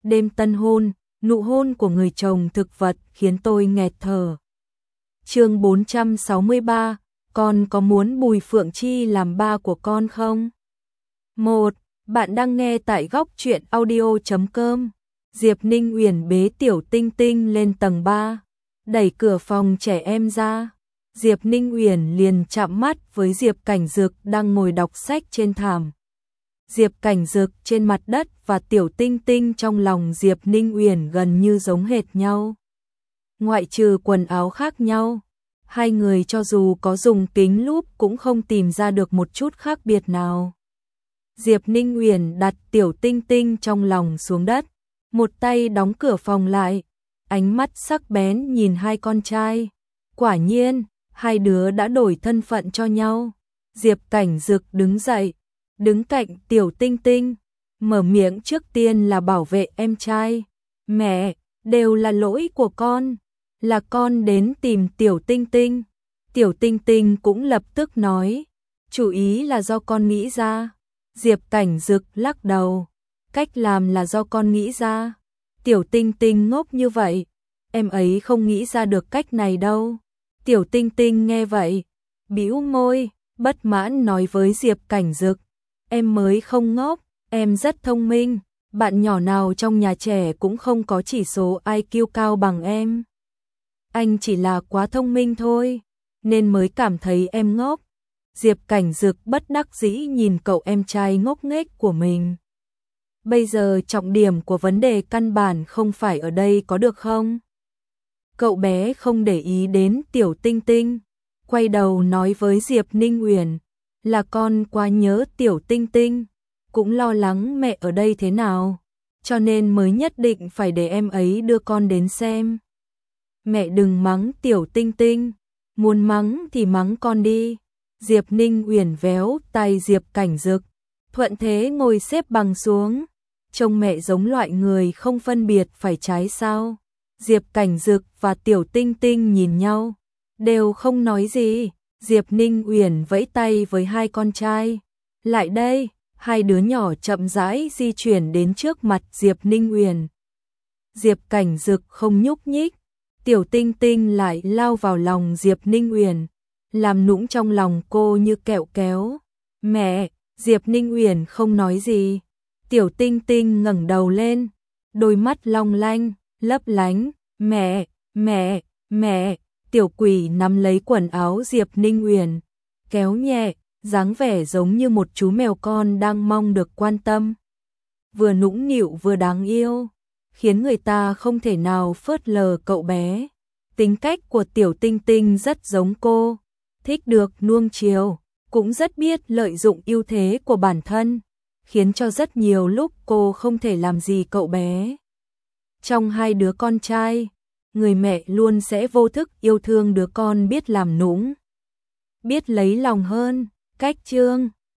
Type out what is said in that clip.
đêm tân hôn, nụ hôn của người chồng thực vật khiến tôi nghẹt thở. Chương 463, con có muốn Bùi Phượng Chi làm ba của con không? 1. Bạn đang nghe tại góc truyện audio.com. Diệp Ninh Uyển bế Tiểu Tinh Tinh lên tầng 3, đẩy cửa phòng trẻ em ra. Diệp Ninh Uyển liền chạm mắt với Diệp Cảnh Dực đang ngồi đọc sách trên thảm. Diệp Cảnh Dực trên mặt đất và Tiểu Tinh Tinh trong lòng Diệp Ninh Uyển gần như giống hệt nhau. Ngoại trừ quần áo khác nhau, hai người cho dù có dùng kính lúp cũng không tìm ra được một chút khác biệt nào. Diệp Ninh Uyển đặt Tiểu Tinh Tinh trong lòng xuống đất, một tay đóng cửa phòng lại, ánh mắt sắc bén nhìn hai con trai. Quả nhiên, hai đứa đã đổi thân phận cho nhau. Diệp Cảnh Dực đứng dậy, đứng cạnh Tiểu Tinh Tinh, mở miệng trước tiên là bảo vệ em trai. Mẹ, đều là lỗi của con, là con đến tìm Tiểu Tinh Tinh. Tiểu Tinh Tinh cũng lập tức nói, chủ ý là do con nghĩ ra. Diệp Cảnh Dực lắc đầu, cách làm là do con nghĩ ra. Tiểu Tinh Tinh ngốc như vậy, em ấy không nghĩ ra được cách này đâu. Tiểu Tinh Tinh nghe vậy, bĩu môi, bất mãn nói với Diệp Cảnh Dực, em mới không ngốc, em rất thông minh, bạn nhỏ nào trong nhà trẻ cũng không có chỉ số IQ cao bằng em. Anh chỉ là quá thông minh thôi, nên mới cảm thấy em ngốc. Diệp Cảnh Dực bất đắc dĩ nhìn cậu em trai ngốc nghếch của mình. Bây giờ trọng điểm của vấn đề căn bản không phải ở đây có được không? Cậu bé không để ý đến Tiểu Tinh Tinh, quay đầu nói với Diệp Ninh Uyển, là con quá nhớ Tiểu Tinh Tinh, cũng lo lắng mẹ ở đây thế nào, cho nên mới nhất định phải để em ấy đưa con đến xem. Mẹ đừng mắng Tiểu Tinh Tinh, muốn mắng thì mắng con đi. Diệp Ninh Uyển véo tay Diệp Cảnh Dực, thuận thế ngồi xếp bằng xuống. Trông mẹ giống loại người không phân biệt phải trái sao. Diệp Cảnh Dực và Tiểu Tinh Tinh nhìn nhau, đều không nói gì. Diệp Ninh Uyển vẫy tay với hai con trai, lại đây. Hai đứa nhỏ chậm rãi di chuyển đến trước mặt Diệp Ninh Uyển. Diệp Cảnh Dực không nhúc nhích, Tiểu Tinh Tinh lại lao vào lòng Diệp Ninh Uyển, làm nũng trong lòng cô như kẹo kéo. Mẹ, Diệp Ninh Uyển không nói gì. Tiểu Tinh Tinh ngẩng đầu lên, đôi mắt long lanh, lấp lánh. Mẹ, mẹ, mẹ. Tiểu quỷ nắm lấy quần áo Diệp Ninh Uyển, kéo nhẹ, dáng vẻ giống như một chú mèo con đang mong được quan tâm. Vừa nũng nịu vừa đáng yêu, khiến người ta không thể nào phớt lờ cậu bé. Tính cách của Tiểu Tinh Tinh rất giống cô, thích được nuông chiều, cũng rất biết lợi dụng ưu thế của bản thân, khiến cho rất nhiều lúc cô không thể làm gì cậu bé. Trong hai đứa con trai, người mẹ luôn sẽ vô thức yêu thương đứa con biết làm nũng, biết lấy lòng hơn. Cách chương